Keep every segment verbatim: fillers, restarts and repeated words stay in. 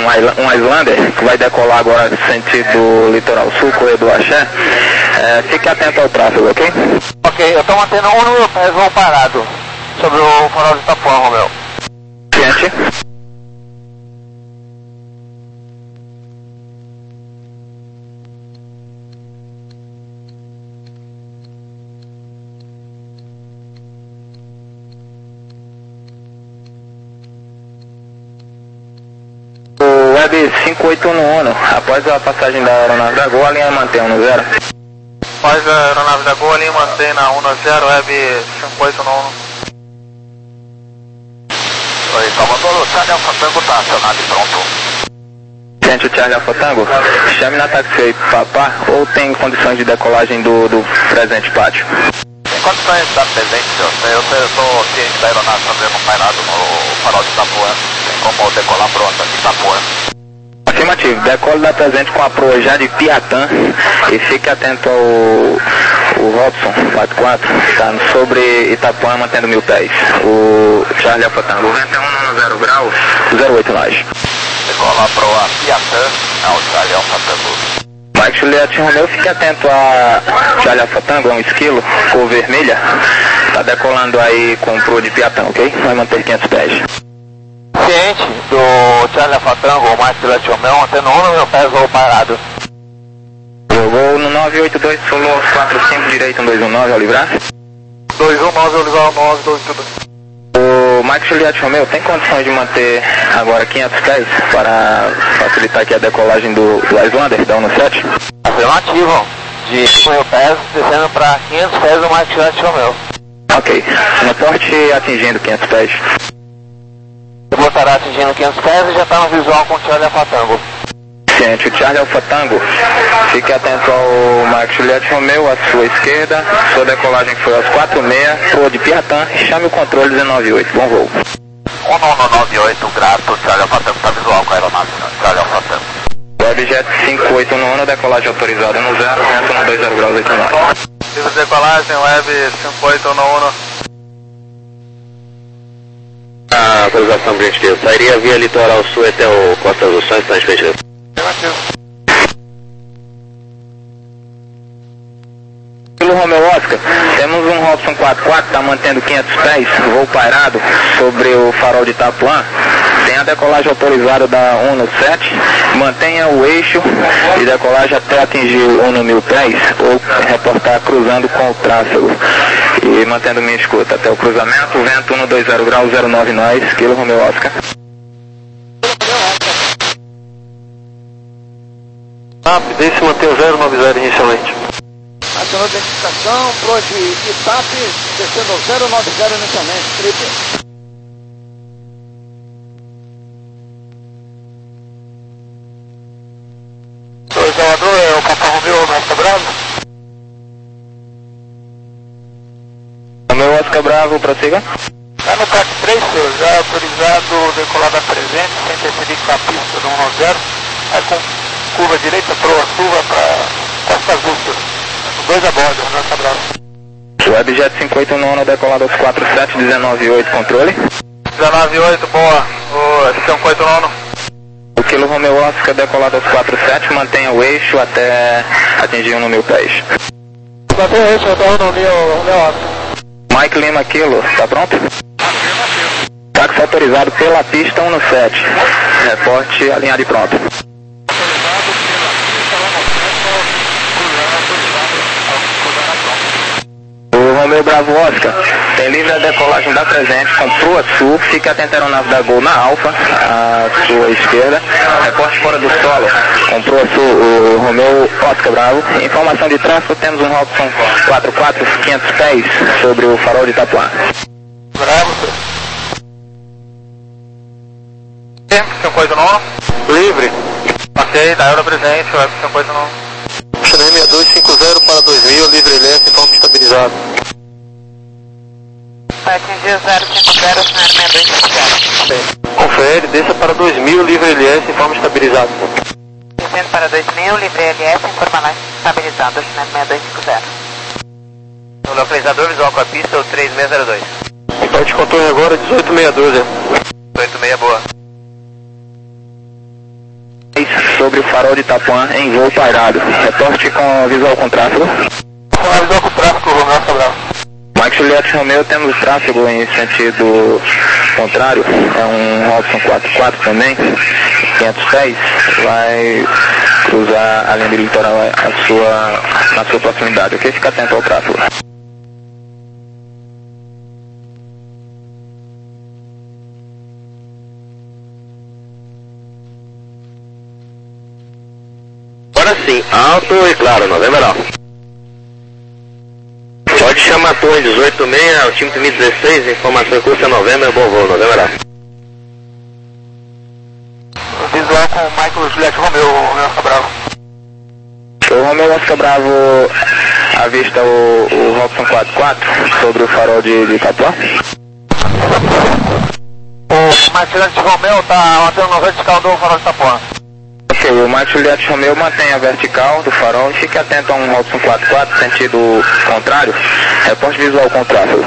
um Islander, que vai decolar agora sentido litoral sul, correio do Axé. É, fique atento ao tráfego, ok? Ok, eu estou mantendo um no meu pé, voo parado, sobre o farol de Itapuã, Romeu. Ciente. Web cinco oito um Uno, após a passagem da aeronave da Gol, a linha mantém um no zero. Após a aeronave da Gol, a linha mantém na um no zero, Web cinco oito um Uno. Oi, Salvador, o Charlie Alfa Tango está acionado e pronto. Gente, o Charlie Alfa Tango, chame na taxi Papá ou tem condições de decolagem do, do presente pátio? Tem condições de estar presente, senhor. Eu estou ciente da aeronave fazendo pairado no farol de Itapuã. Tem como decolar pronto aqui, Itapuã. Afirmativo, decole da presente com a proa já de Piatã e fique atento ao o Robson quatro quatro, tá sobre Itapuã mantendo mil pés. O Charlie Alfa Tango, vento é um no zero grau, zero oito nós. Decola a proa Piatã ao Charlie Alfa Tango. Mike Juliette Romeu, fique atento a Charlie Alfa Tango, é um esquilo, cor vermelha, tá decolando aí com proa de Piatã, ok? Vai manter quinhentos pés. Ciente do Charlie Alfa Tango, o Mike Juliette Romeu, mantendo um no meu pé, voo parado. Jogou no nove oito dois, solo quatro cinco, direito um dois um nove, ao livrar. dois um nove, ao livrar nove dois oito dois. O Mike Juliette Romeu tem condições de manter agora quinhentos pés para facilitar aqui a decolagem do, do Islander, da um no sete? Afirmativo, de mil pés, descendo para quinhentos pés do Mike Juliette Romeu. Ok, no porte atingindo quinhentos pés. Eu vou estar atingindo quinhentos pés e já está no visual com o Charlie Alfa Tango. Ciente, o Charlie Alfa Tango, fique atento ao Mike Juliette Romeu, à sua esquerda, sua decolagem foi aos quatro seis, proa de Piatã, chame o controle dezenove oito, bom voo. um nove nove oito, grato, Charlie Alfa Tango está visual com a aeronave, Charlie Alfa Tango. Webjet cinco oito um Uno, decolagem autorizada no zero, vento no dois zero graus oito nove. Livre de decolagem, Web cinco oito um Uno. A autorização British, sairia via litoral sul até o Costa do Santos, está expedido. Pelo Romeu Oscar, temos um Robson quatro quatro, está mantendo quinhentos pés, voo pairado sobre o farol de Itapuã. Tem a decolagem autorizada da um no sete, mantenha o eixo de decolagem até atingir um no mil pés ou reportar cruzando com o tráfego. E mantendo minha escuta até o cruzamento, vento um no dois zero graus zero nove nós, Kilo Romeu Oscar. Ah, deixe manter o zero nove zero inicialmente. Acionou a identificação, proa de Itape, descendo ao zero nove zero inicialmente, triple. O Salvador é o Papa Romeu Oscar Bravo. Romeu Oscar Bravo, prossiga. Está no C A C três, senhor, já autorizado decolar da presente, sem interferir com a pista do um nove zero. É com curva direita, proa curva para Costa Azul, senhor. Dois a bordo, Romeu Oscar Bravo. Webjet cinco oito um decolado aos quatro sete, dezenove oito, controle. dezenove oito, boa. O cinco oito um. O Kilo Romeu Oscar decolado aos quatro sete, mantenha o eixo até atingir um no mil pés. Mantém o eixo até um no mil, Romeu Oscar. Mike Lima Kilo, tá pronto? Táxi autorizado pela pista um no sete. Reporte alinhado e pronto. Romeu Bravo Oscar, tem livre a decolagem da presente com proa sul, fique atento à aeronave da Gol na Alfa, à sua esquerda, reporte fora do solo, com proa sul, o Romeu Oscar Bravo. Informação de tráfego, temos um Robson quatro quatro, quinhentos pés sobre o farol de Itapuã. Bravo, senhor. cinco oito um, livre. Passei da Euro presente, web cinco oito um. Channel seis dois cinco zero para dois mil, livre L F, forma estabilizado. Vai atingir zero cinco zero, Channel seis dois cinco zero. Confere, desça para dois mil, livre L S, forma estabilizado. Descendo para dois mil, livre L S, informa estabilizado, Channel seis dois cinco zero. O localizador visual com a pista, o três seis zero dois. Então te contorno agora, dezoito meia dúzia. dezoito seis, boa. sobre o farol de Itapuã em voo pairado. Reporte com visual com tráfego. Com visual com tráfego, Romeu Cabral. Mike Juliette Romeo, temos tráfego em sentido contrário, é um Robson quatro quatro também, quinhentos pés, vai cruzar a linha de litoral a sua, na sua proximidade, ok? Fica atento ao tráfego. Agora sim, alto e claro, Novembro. Pode chamar a torre dezoito seis, o time mil dezesseis, informação cursa Novembro, bom voo, Novembro. Visual com o Michael Juliette Romeu, Romeu Cabral. O Romeu Oscar Bravo avista o, o Robson quatro quatro sobre o farol de, de Itapuã. O Michael Juliette Romeu está mantendo no vertical do farol de Itapuã. Ok, o Mike Juliette Romeo mantém a vertical do farol e fique atento a um Robson quatro quatro, sentido contrário. Reporte visual com tráfego.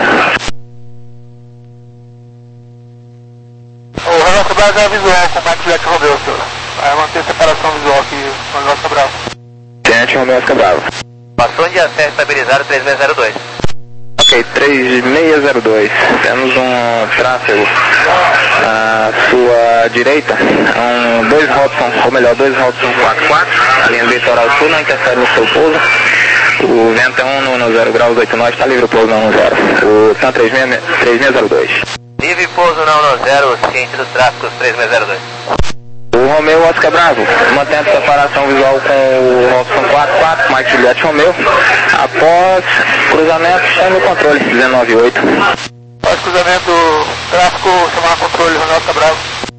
O Romeu Cabral já é visual com o Mike Juliette Romeu, senhor. Vai manter separação visual aqui com o Romeu Cabral. Tenente Romeo Oscar Bravo. Passou de acesso estabilizado três seis zero dois. Ok, três seis zero dois. Temos um tráfego à sua direita, um, dois Robson, ou melhor, dois Robson quatro quatro, a linha do litoral sul não interfere no seu pouso. O vento é um no zero graus oito nove, está livre o pouso não zero. O TAM três seis zero dois. Livre pouso não no zero, ciente dos tráficos três seis zero dois. O Romeu Oscar Bravo, mantendo separação visual com o Robson quatro quatro, Mike Juliette Romeu. Após cruzamento, chame o controle dezenove oito. Após cruzamento, tráfego, chamar controle, Romeu Oscar Bravo.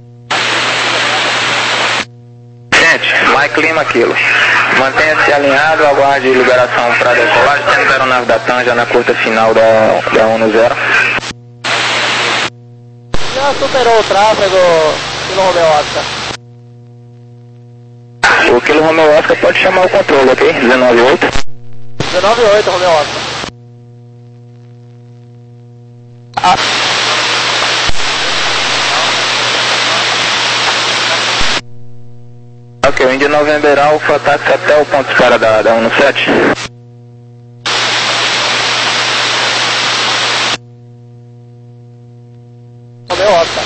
Gente, Mike Lima Kilo. Mantenha-se alinhado, aguarde liberação para decolagem, temos a aeronave da TAM já na curta final da, da ONU zero. Já superou o tráfego, Kilo Romeu Oscar. O Kilo Romeu Oscar pode chamar o controle, ok? dezenove oito. dezenove oito, Romeu Oscar. Ah. Ok, o Indy November Alpha, táxi até o ponto de espera da, da ONU sete. Romeu Oscar.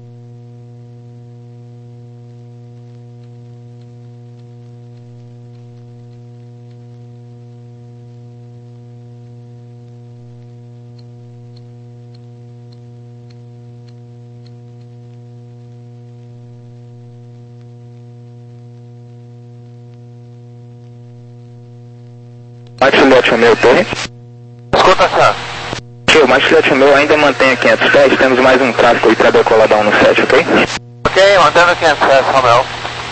Mike Juliette Romeu, torre. Escuta, senhor. Ok, o Mike Juliette Romeu ainda mantém quinhentos pés, temos mais um tráfego aí para decolar da ONU sete, ok? Ok, mantendo quinhentos pés, Romeu.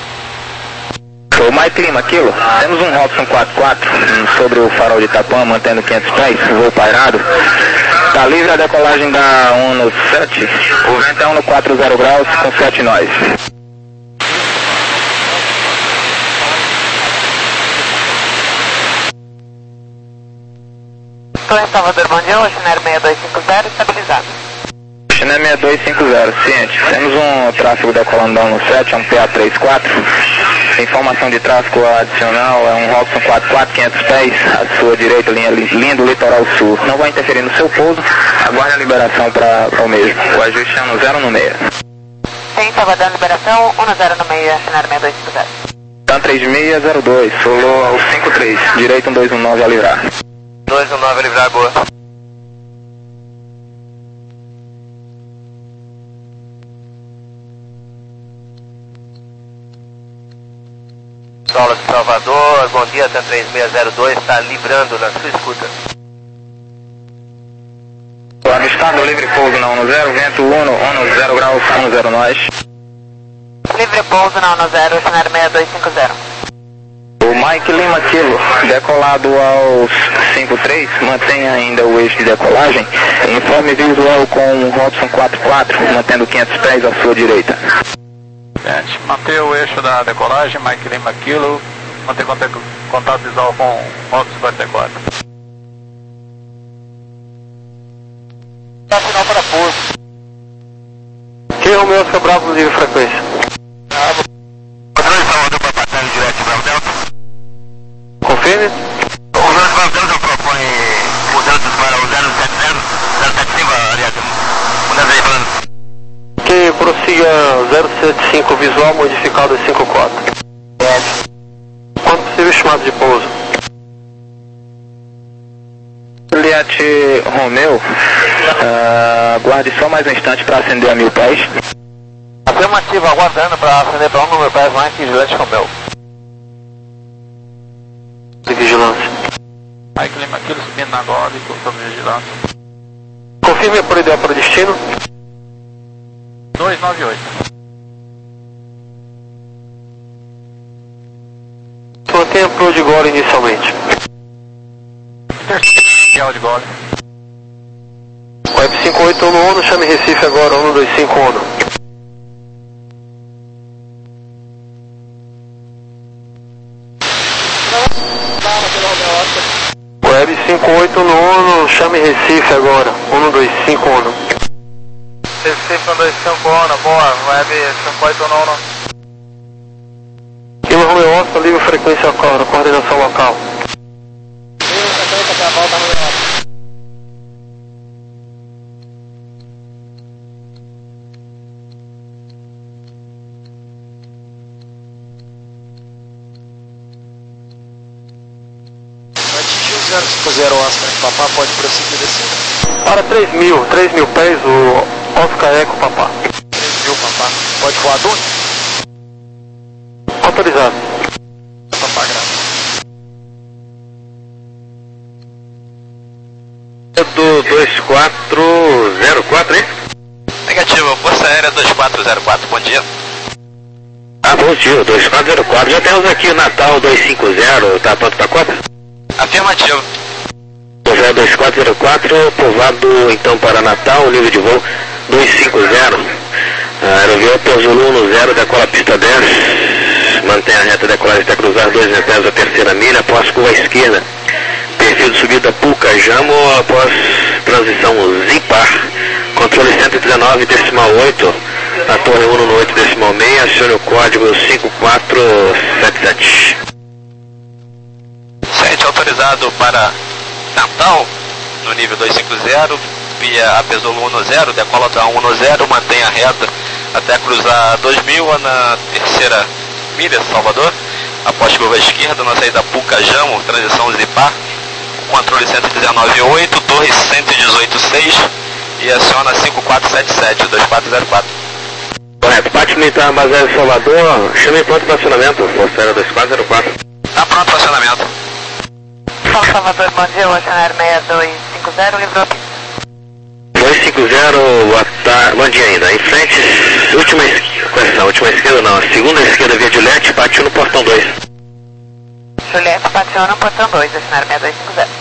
O Mike Lima Kilo, temos um Robson quatro quatro sobre o farol de Itapuã, mantendo quinhentos pés, voo pairado. Está livre a decolagem da ONU sete, o vento é um no quatro zero graus com sete nós. Estou em Salvador, bom dia, o Chiner seis dois cinco zero, estabilizado. Chiner seis dois cinco zero, ciente. Temos um tráfego decolando da ONU sete, é um P A trinta e quatro. Informação de tráfego adicional é um Robson quatro quatro, quinhentos pés, à sua direita, linha, linha do litoral sul. Não vai interferir no seu pouso, aguarde a liberação para o mesmo. O ajuste é um zero no meio. Em Salvador, liberação, um zero no meio, Chiner seis dois cinco zero. TAM três seis zero dois, solou ao cinco três, direito um dois um nove a livrar. dois um nove a livrar, boa. Solo de Salvador, bom dia, TAM três seis zero dois, está livrando na sua escuta. Avistado, livre pouso na ONU zero, vento um, ONU zero graus, um zero nós. Livre pouso na ONU zero, Chiner seis dois cinco zero. O Mike Lima Kilo, decolado aos cinco três, mantém ainda o eixo de decolagem. Informe visual com o Robson quatro quatro, mantendo quinhentos pés à sua direita. Gente, manter o eixo da decolagem, Mike Lima Kilo, manter contato, contato visual com o Robson cinquenta e quatro. Tá final para pouso. Quem é o meu Oscar Bravo, livre frequência? Ah, Padrão de Salvador para cinco, visual modificado cinco quatro. Quando possível, chamado de pouso. Juliette Romeu, uh, aguarde só mais um instante para acender a mil pés. Afirmativa, aguardando para acender para um mil pés, Mike Juliette Romeu. De vigilância. Mike Lima Kilo subindo na gola e sobre vigilância. Confirme por ideal para o destino. dois nove oito. Mantenha pro de Gole inicialmente. Real de Gole. Web cinco oito um no ONU, chame Recife agora, um dois cinco ONU. Web cinco oito no ONU, chame Recife agora, um dois cinco ONU. Recife um dois cinco ONU, boa, Web cinco oito no ONU. Lima Romeu Oscar, livre frequência agora, coordenação local. zero cinco zero Oscar, Papá pode prosseguir descendo. Para três mil, três mil pés, o Oscar Eco Papá. três mil, Papá. Pode voar Dune? Autorizado. Papá, graças. Do dois quatro zero quatro, hein? Negativo, Força Aérea dois quatro zero quatro, bom dia. Ah, bom dia, dois quatro zero quatro. Já temos aqui o Natal dois cinco zero, tá pronto para Copa? Afirmativo. Pousada dois quatro zero quatro, pousado então para Natal, nível de voo dois cinco zero. Aerovia Zulu um zero, decola pista dez, mantém a reta decolagem até cruzar dois metros da terceira milha, após curva à esquerda. Perfil de subida Pucajamo, após transição Zipar, controle cento e dezenove decimal oito, a torre um no oito decimal seis, acione o código cinco quatro sete sete. sete autorizado para Natal, no nível dois cinco zero, via Apesolo um zero, decola para um zero, mantém a reta até cruzar dois mil na terceira milha, Salvador, após curva à esquerda, na saída Pucajamo, transição Zipar, controle cento e dezenove oito, torre cento e dezoito seis e aciona cinco quatro sete sete, dois quatro zero quatro. Correto, Pátio Militar Armazém Salvador, chame pronto para acionamento, Força Aérea dois quatro zero quatro. Tá pronto para acionamento. São Salvador, bom dia, Oceanário seis dois cinco zero, livrou a pista. dois cinco zero, boa tarde, bom dia ainda, em frente, última esquerda, correção, última esquerda não, a segunda esquerda via Juliette, Pátio no portão dois. Juliette, Pationa, portão dois, Oceanário seis dois cinco zero.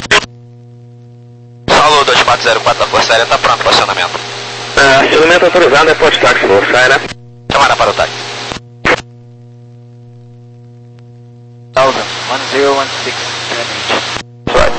Falou, dois quatro zero quatro da Força Aérea, tá pronto para acionamento. Ah, acionamento autorizado é pode táxi, Força Aérea. Chamada para o táxi. Thousand, one zero one six, Vai.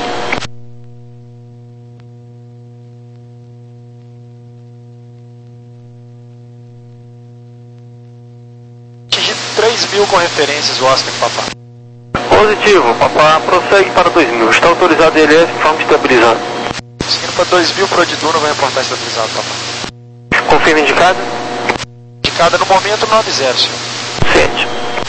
Atingir três mil com referências, o Oscar, Papá. Positivo, Papá, prossegue para dois mil. Está autorizado L S, forma estabilizado. Seguindo para dois mil, pro de Duna, vai reportar estabilizado, Papá. Confirma indicado? Indicada no momento nove zero, senhor. Sente.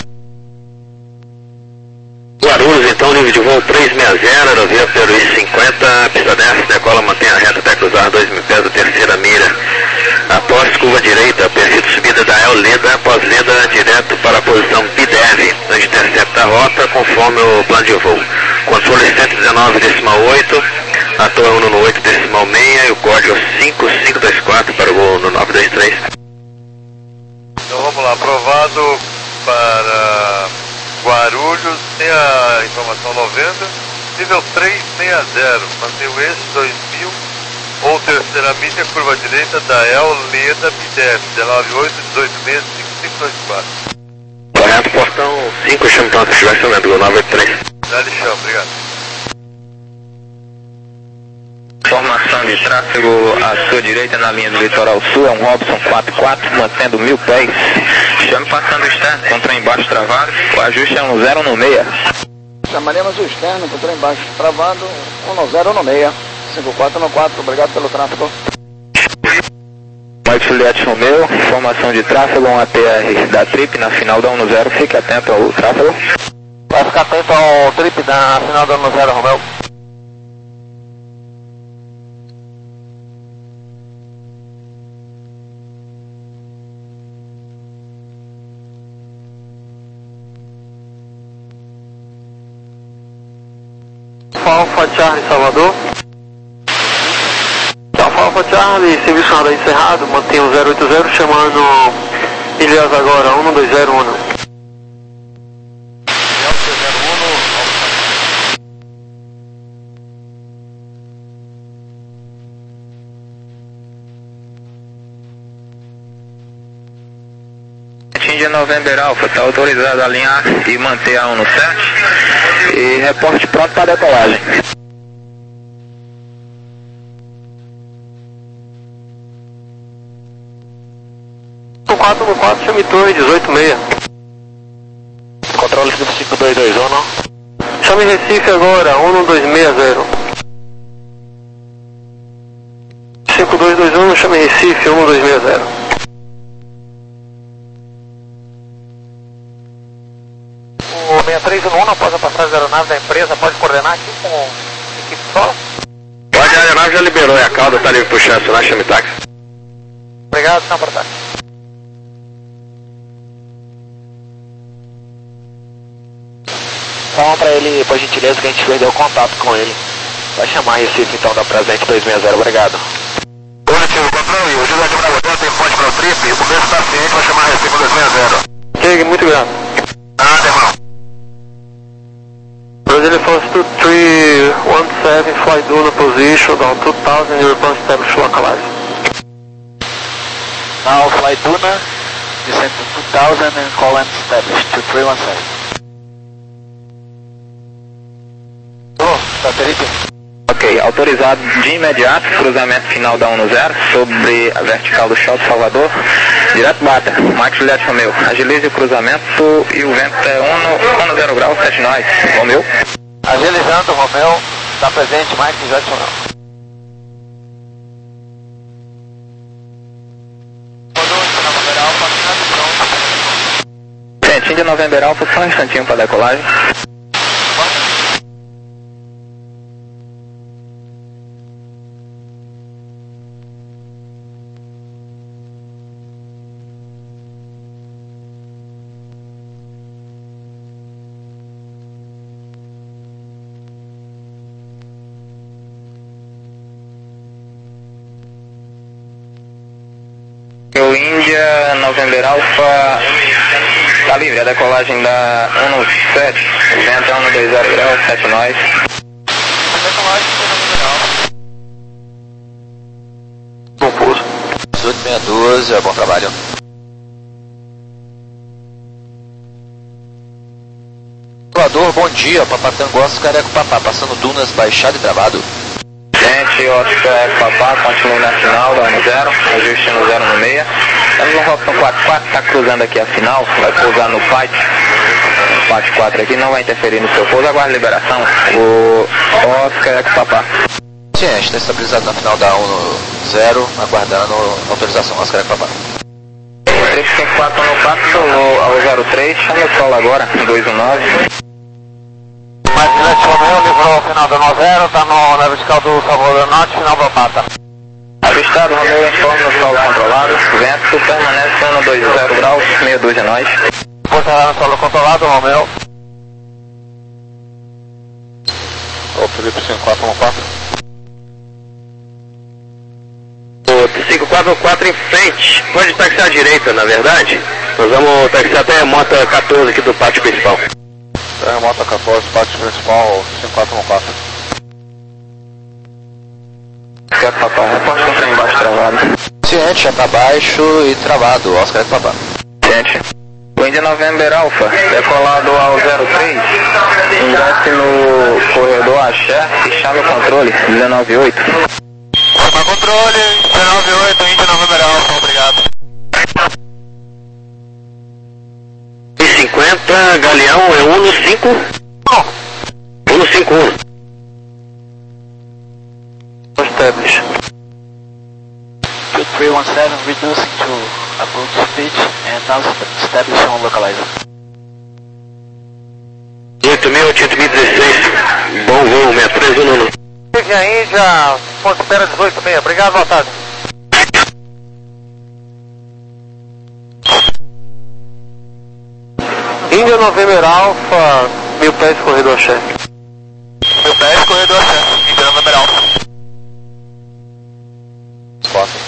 Guarulhos, então, nível de voo trezentos e sessenta, aerovia pelo I cinquenta, pista dez, decola, mantém a reta até cruzar dois mil pés da terceira milha. Após curva direita, perfil de subida da El Leda, após Leda, direto para a posição B dez, onde intercepta a rota conforme o plano de voo. Controle cento e dezenove decimal oito, a torre um no oito decimal seis e o código cinco cinco dois quatro para o voo no nove dois três. Então vamos lá, aprovado para Guarulhos, tem a informação noventa, nível trezentos e sessenta, mantém o eixo dois mil, ou terceira milha, curva direita da El Leda B dez, dezenove oito, dezoito seis, cinco cinco dois quatro. Correto, portão cinco, chame pronto, estivacionamento, nove oito três. Dá lixão, obrigado. Formação de tráfego à sua direita na linha do litoral sul, é um Robson quatro quatro, mantendo mil pés. Chame passando o externo, controle embaixo travado, o ajuste é um zero no meia. Chamaremos o externo, controle embaixo travado, um zero no meia, cinco quatro no quatro, obrigado pelo tráfego. Mike Juliette Romeu, informação de tráfego, um A T R da Trip na final da um zero, fique atento ao tráfego. Vai ficar atento ao Trip na final da um zero, Romeu. Alfa Charlie, Salvador. Alfa Alfa Charlie, serviço nada encerrado, mantenha o zero oito zero, chamando Ilhas agora, um dois zero um. India November Alpha, está autorizado a alinhar e manter a um no sete e reporte pronto para decolagem. quatro no quatro, chame torre dezoito seis. Controle cinco dois dois um, não? Chame Recife agora, um dois seis zero. cinco dois dois um, chame Recife, um dois seis zero. O seis três um um, após a passagem da aeronave da empresa, pode coordenar aqui com a equipe solo? Pode, a aeronave já liberou, e a cauda está livre para o chance, lá chame táxi. Obrigado, senhor para táxi. Fala pra ele, por gentileza, que a gente perdeu o contato com ele. Vai chamar Recife então da Presente dois seis zero, obrigado. Positivo, controle, o José de Bravo tem ponte para o Trip, o mesmo paciente vai chamar Recife dois seis zero. Chegue, muito grande. Ah, irmão. Brazilian Force two three one seven, fly Duna position, down two thousand, your response established localized. Now fly Duna, descend to two thousand and call and established, two three one seven. Ok, autorizado de imediato, cruzamento final da um zero, sobre a vertical do Shopping Salvador, direto bata, Mike Juliette Romeu, agilize o cruzamento e o vento é um zero grau, sete nós, Romeu. Agilizando, Romeu, está presente, Mike Juliette Romeu. Gente, India November Alpha, só um instantinho para decolagem. O India November Alpha está livre, a decolagem da um sete, vento é um dois zero grau, sete nós. Concurso. dezoito seis doze, é bom trabalho. Salvador, bom dia, Papatango, Oscar Eco Papá, passando dunas, baixado e travado. Gente, Oscar Eco Papá, continua na final da um zero, ajuste no zero no meia. Temos um Robson quatro quatro, está cruzando aqui a final, vai pousar no P A T. O P A T quatro aqui não vai interferir no seu pouso, aguarde liberação. O Oscar Eco Papá. Sim, a gente está estabilizado na final da um zero, aguardando autorização, Oscar Eco Papá. três cinco quatro no quatro, ao zero três, chama o solo agora, dois um nove. Mas Juliette Romeu livrou o final da um zero, está na vertical do Salvador Norte, final da Pata. Avistado, Romeu informe no solo controlado, vento permanece um dois zero graus, meia dúzia nós. Portará no solo controlado, Romeu. Ô Felipe, cinco quatro um quatro. O cinco quatro um quatro em frente, pode taxiar à direita, na verdade. Nós vamos taxiar até a moto quatorze aqui do pátio principal. É, moto quatorze, pátio principal, cinco quatro um quatro. Oscar Papá, reporte com o trem embaixo travado. Ciente, já tá baixo e travado, Oscar Eco Papá. Ciente. O India November Alpha, decolado ao zero três, ingresse no corredor Axé e chame o controle, dezenove oito. Forma controle, dezenove oito, India November Alpha, obrigado. cinquenta, Galeão é um cinco. um cinco um. Establish. two three one seven, reducing to approach speed and now establishing on localizer. oito mil oitocentos e dezesseis, bom voo, seis três um nove. Índia, Índia, ponto espera dezoito seis, obrigado, boa tarde. Índia November Alpha, mil pés, corredor chefe. Mil pés, corredor chefe, Índia November Alpha. Posso.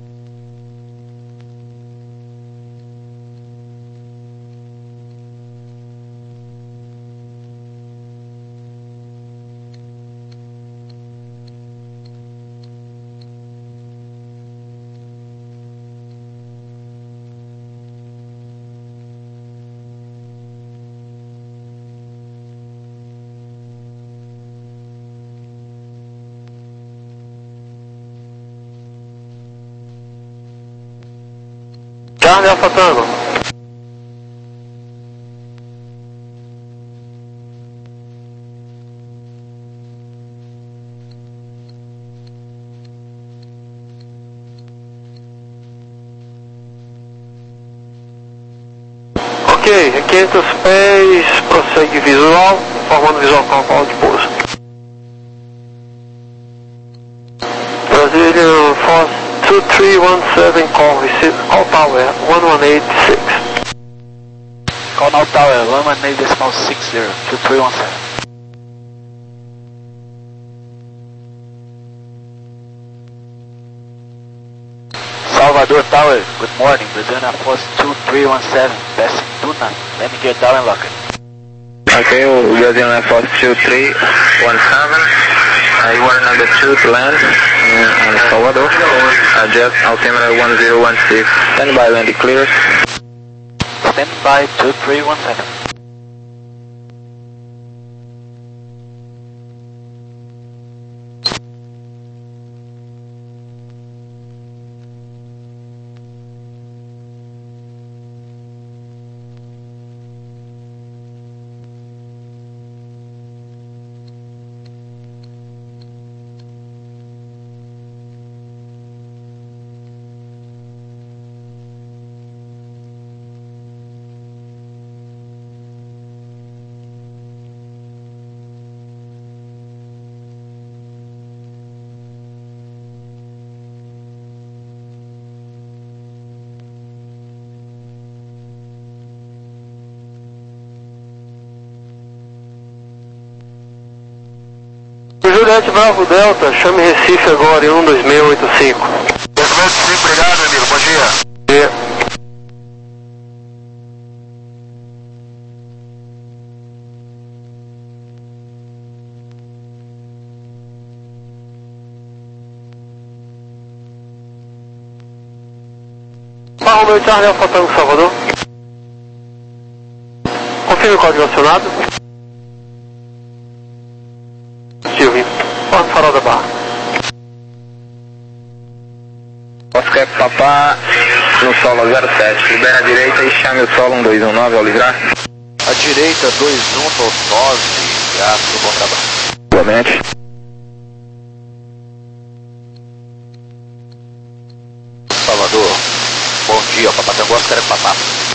Charlie Alpha Tango. Ok, quinhentos pés, prossegue visual, formando visual com qual de pouso. Brazilian Force two three one seven, call, receive, call tower one one eight six. Call now tower one one eight decimal six zero, two three one seven. Salvador Tower, good morning, Brazilian Force two three one seven, passing Tuna, landing gear down and lock it. Okay, Brazilian Force two three one seven, uh, you are number two to land uh, on Salvador, adjust altimeter one zero one six, stand by landing clears. Stand by two three one seven. Juliette Bravo Delta, chame Recife agora em um dois seis oito cinco. Obrigado, meu amigo, bom dia. dia. Barro meu Charlie Alpha Tango Salvador. Confirme o código acionado. Silvio, porta farol da barra. Oscar Papá no solo zero sete, libera a direita e chame o solo um dois um nove ao livrar. A direita dois um nove, graças, bom trabalho. Igualmente. Salvador, bom dia, Papatango, Oscar é Papá.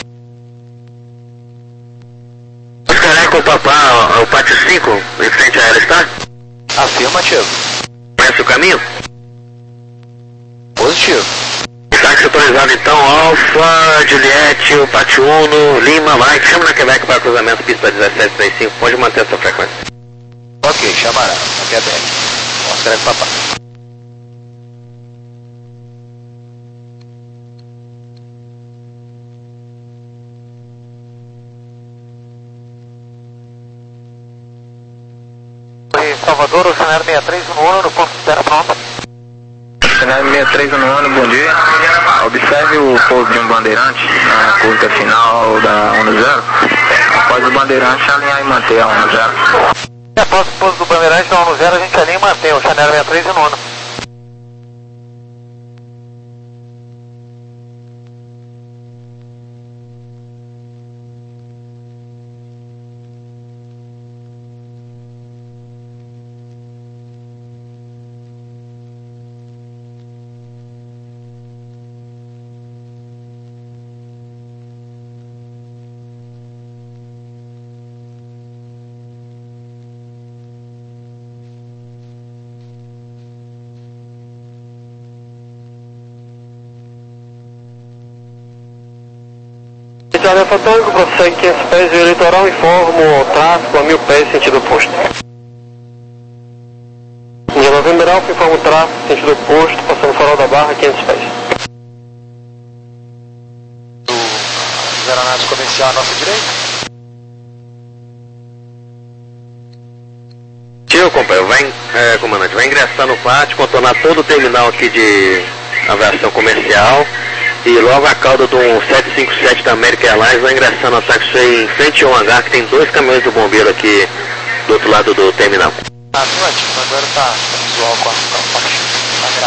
Oscar Eco Papá, o pátio cinco, em frente a ela está? Afirmativo. Conhece o caminho? Positivo. Táxi autorizado então, Alfa, Juliette, o Pátio Uno, Lima, vai, chama na Quebec para cruzamento, pista dezessete trinta e cinco, pode manter essa frequência. Ok, chamará, na Quebec. Oscar é Papá. Salvador, o cenário sessenta e três no ano, no ponto zero pronto. Cenário sessenta e três no ano, bom dia. Observe o pouso de um bandeirante na curva final da um zero. Após o bandeirante, alinhar e manter a um zero. Após o pouso do bandeirante da um zero, a gente alinha e mantém o cenário sessenta e três no ano. Charlie Alfa Tango, prossegue quinhentos pés via litoral, informo tráfego a mil pés, sentido oposto. Índia November Alfa, informo tráfego, sentido oposto, passando o farol da Barra, quinhentos pés. Os aeronaves comercial à nossa direita. Tio, companheiro, vai, é, comandante, vai ingressar no pátio, contornar todo o terminal aqui de aviação comercial e logo a cauda do sete cinco sete da American Airlines vai ingressar no taxi em frente ao hangar, que tem dois caminhões do bombeiro aqui do outro lado do terminal. Ah, ótimo, agora tá visual com a, com a parte da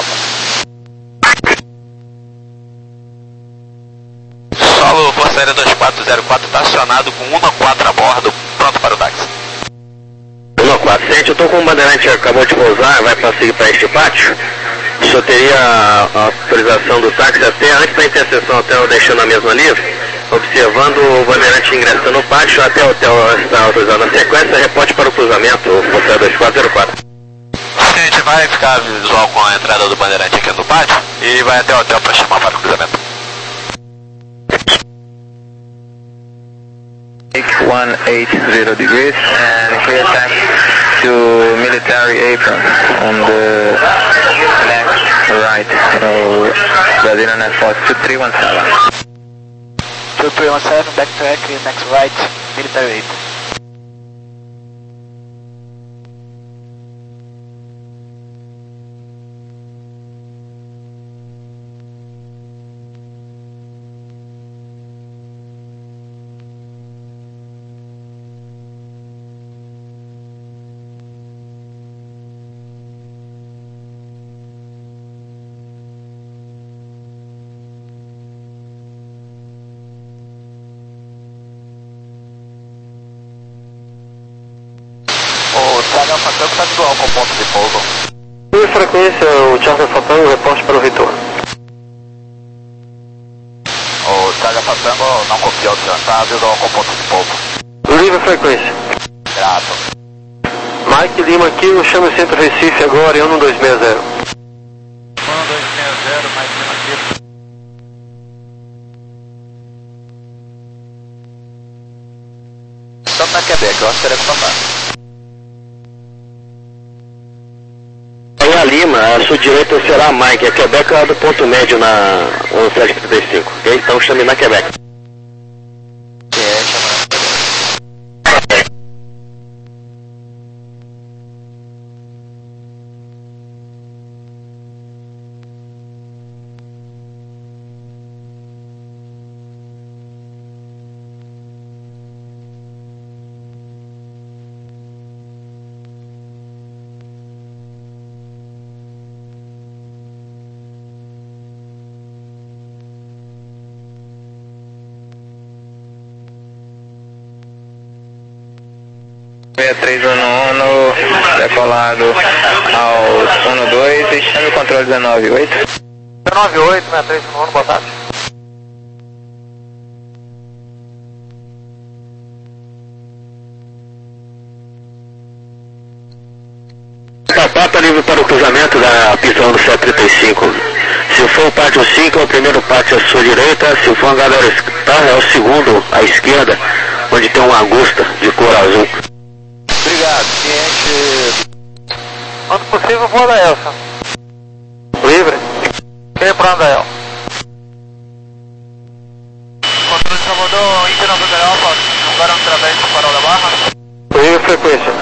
graça. Solo Força Aérea dois quatro zero quatro está acionado com um quatro a bordo, pronto para o táxi. um quatro sete, eu estou com o bandeirante que acabou de pousar, vai prosseguir para este pátio. O senhor teria a, a autorização do táxi até antes da interseção hotel, deixando a mesma livre, observando o bandeirante ingressando no pátio até o hotel está autorizado na sequência, reporte para o cruzamento, Força Aérea dois quatro zero quatro. A gente vai ficar visual com a entrada do bandeirante aqui no pátio e vai até o hotel para chamar para o cruzamento. one eight zero degrees and clear taxi to military apron on the next right, so Brazilian Air Force two three one seven. two three one seven, back track, next right, military apron. Charlie Alfa Tango está visual com o ponto de pouso. E frequência, o Charlie Alfa Tango, reporte para o retorno. O Charlie Alfa Tango não copiou o senhor, está visual com o ponto de pouso. Livre frequência. Grato. Mike Lima aqui, o chame Centro Recife agora em um dois seis zero. um dois seis zero, Mike Lima aqui. Estamos na Quebec, eu acho que era com o papai. Aí a Lima, a sua direita será a Mike, a Quebec é do ponto médio na sete trinta e cinco, ok? Então chame na Quebec. É, chama. seis três um um, decolado ao um dois e chame o controle dezenove oito. dezenove oito, seis três um um, boa tarde. Papá está livre para o cruzamento da pista do sete trinta e cinco. Se for o pátio cinco, é o primeiro pátio à sua direita. Se for a galera estar, é o segundo à esquerda, onde tem uma Augusta de cor azul. Obrigado, cliente. Quando possível, vou da Elsa. Livre. Quem para Andael? Controle de Salvador, Índia November Alfa, agora através do farol da Barra. Livre frequência.